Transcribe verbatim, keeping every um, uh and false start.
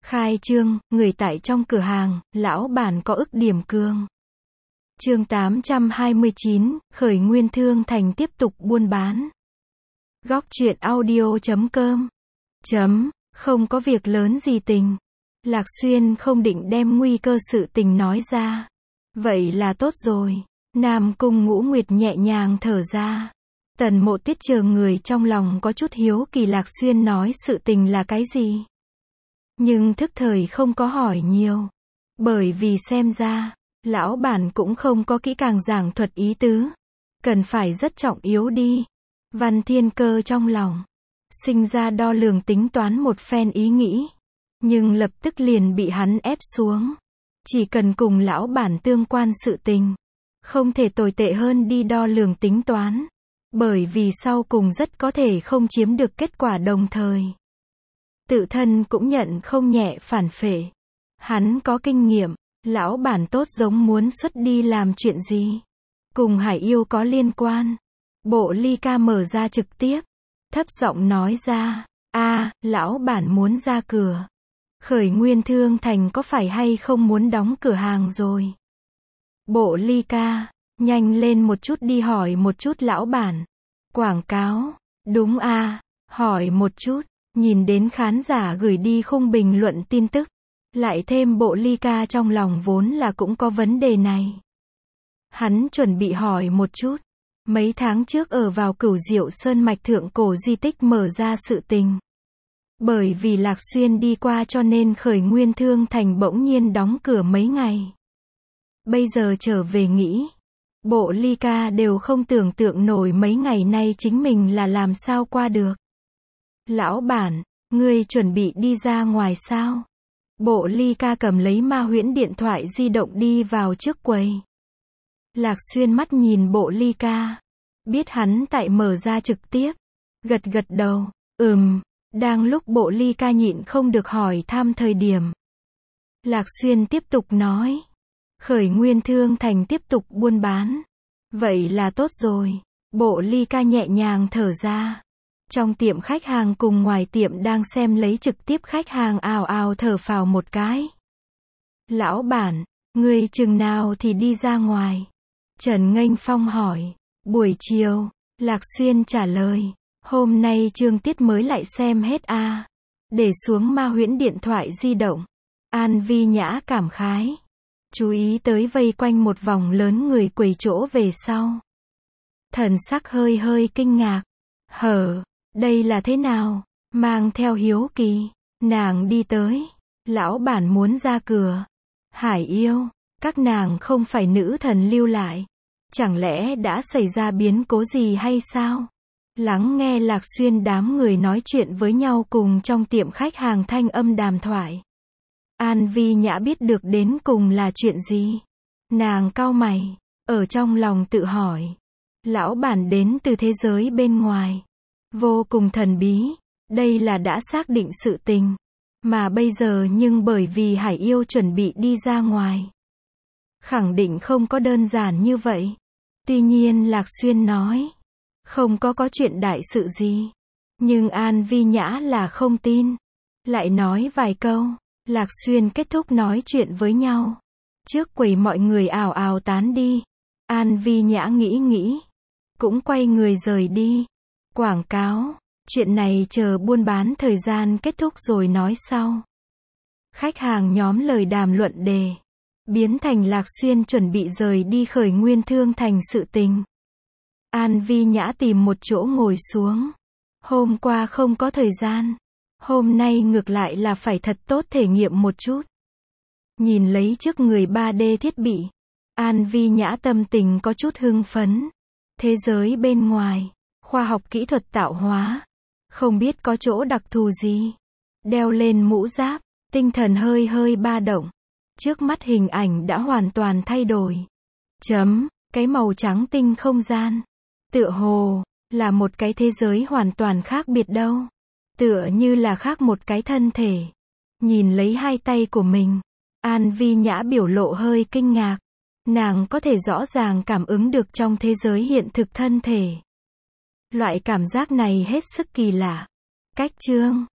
Khai trương, người tại trong cửa hàng, lão bản có ức điểm cường. Chương tám trăm hai mươi chín, khởi nguyên thương thành tiếp tục buôn bán. Góc truyện audio chấm com. Chấm, không có việc lớn gì tình. Lạc Xuyên không định đem nguy cơ sự tình nói ra. Vậy là tốt rồi. Nam Cung Ngũ Nguyệt nhẹ nhàng thở ra. Tần Mộ Tiết chờ người trong lòng có chút hiếu kỳ Lạc Xuyên nói sự tình là cái gì. Nhưng thức thời không có hỏi nhiều. Bởi vì xem ra, lão bản cũng không có kỹ càng giảng thuật ý tứ. Cần phải rất trọng yếu đi. Văn Thiên Cơ trong lòng sinh ra đo lường tính toán một phen ý nghĩ. Nhưng lập tức liền bị hắn ép xuống. Chỉ cần cùng lão bản tương quan sự tình. Không thể tồi tệ hơn đi đo lường tính toán. Bởi vì sau cùng rất có thể không chiếm được kết quả đồng thời. Tự thân cũng nhận không nhẹ phản phệ. Hắn có kinh nghiệm, lão bản tốt giống muốn xuất đi làm chuyện gì. Cùng Hải Yêu có liên quan. Bộ Ly Ca mở ra trực tiếp. Thấp giọng nói ra, a lão bản muốn ra cửa. Khởi Nguyên Thương Thành có phải hay không muốn đóng cửa hàng rồi? Bộ Ly Ca, nhanh lên một chút đi hỏi một chút lão bản. Quảng cáo, đúng a hỏi một chút. Nhìn đến khán giả gửi đi khung bình luận tin tức. Lại thêm Bộ Ly Ca trong lòng vốn là cũng có vấn đề này. Hắn chuẩn bị hỏi một chút. Mấy tháng trước ở vào Cửu Diệu Sơn mạch thượng cổ di tích mở ra sự tình. Bởi vì Lạc Xuyên đi qua cho nên Khởi Nguyên Thương Thành bỗng nhiên đóng cửa mấy ngày. Bây giờ trở về nghĩ. Bộ Ly Ca đều không tưởng tượng nổi mấy ngày nay chính mình là làm sao qua được. Lão bản, ngươi chuẩn bị đi ra ngoài sao? Bộ Ly Ca cầm lấy ma huyễn điện thoại di động đi vào trước quầy. Lạc Xuyên mắt nhìn Bộ Ly Ca. Biết hắn tại mở ra trực tiếp. Gật gật đầu, ừm, đang lúc Bộ Ly Ca nhịn không được hỏi thăm thời điểm. Lạc Xuyên tiếp tục nói. Khởi Nguyên Thương Thành tiếp tục buôn bán. Vậy là tốt rồi. Bộ Ly Ca nhẹ nhàng thở ra. Trong tiệm khách hàng cùng ngoài tiệm đang xem lấy trực tiếp khách hàng ào ào thở phào một cái. Lão bản, ngươi chừng nào thì đi ra ngoài? Trần Nghênh Phong hỏi. Buổi chiều, Lạc Xuyên trả lời. Hôm nay chương tiết mới lại xem hết a à. Để xuống ma huyễn điện thoại di động. An Vi Nhã cảm khái. Chú ý tới vây quanh một vòng lớn người quầy chỗ về sau. Thần sắc hơi hơi kinh ngạc. Hở, đây là thế nào? Mang theo hiếu kỳ. Nàng đi tới. Lão bản muốn ra cửa. Hải Yêu, các nàng không phải nữ thần lưu lại. Chẳng lẽ đã xảy ra biến cố gì hay sao? Lắng nghe Lạc Xuyên đám người nói chuyện với nhau cùng trong tiệm khách hàng thanh âm đàm thoại. An Vi Nhã biết được đến cùng là chuyện gì. Nàng cau mày, ở trong lòng tự hỏi. Lão bản đến từ thế giới bên ngoài. Vô cùng thần bí. Đây là đã xác định sự tình. Mà bây giờ nhưng bởi vì Hải Yêu chuẩn bị đi ra ngoài. Khẳng định không có đơn giản như vậy. Tuy nhiên Lạc Xuyên nói. Không có có chuyện đại sự gì. Nhưng An Vi Nhã là không tin. Lại nói vài câu. Lạc Xuyên kết thúc nói chuyện với nhau. Trước quầy mọi người ào ào tán đi. An Vi Nhã nghĩ nghĩ. Cũng quay người rời đi. Quảng cáo. Chuyện này chờ buôn bán thời gian kết thúc rồi nói sau. Khách hàng nhóm lời đàm luận đề. Biến thành Lạc Xuyên chuẩn bị rời đi Khởi Nguyên Thương Thành sự tình. An Vi Nhã tìm một chỗ ngồi xuống. Hôm qua không có thời gian. Hôm nay ngược lại là phải thật tốt thể nghiệm một chút. Nhìn lấy trước người ba D thiết bị. An Vi Nhã tâm tình có chút hưng phấn. Thế giới bên ngoài. Khoa học kỹ thuật tạo hóa. Không biết có chỗ đặc thù gì. Đeo lên mũ giáp. Tinh thần hơi hơi ba động. Trước mắt hình ảnh đã hoàn toàn thay đổi. Chấm, cái màu trắng tinh không gian. Tựa hồ, là một cái thế giới hoàn toàn khác biệt đâu. Tựa như là khác một cái thân thể. Nhìn lấy hai tay của mình. An Vi Nhã biểu lộ hơi kinh ngạc. Nàng có thể rõ ràng cảm ứng được trong thế giới hiện thực thân thể. Loại cảm giác này hết sức kỳ lạ. Cách chương.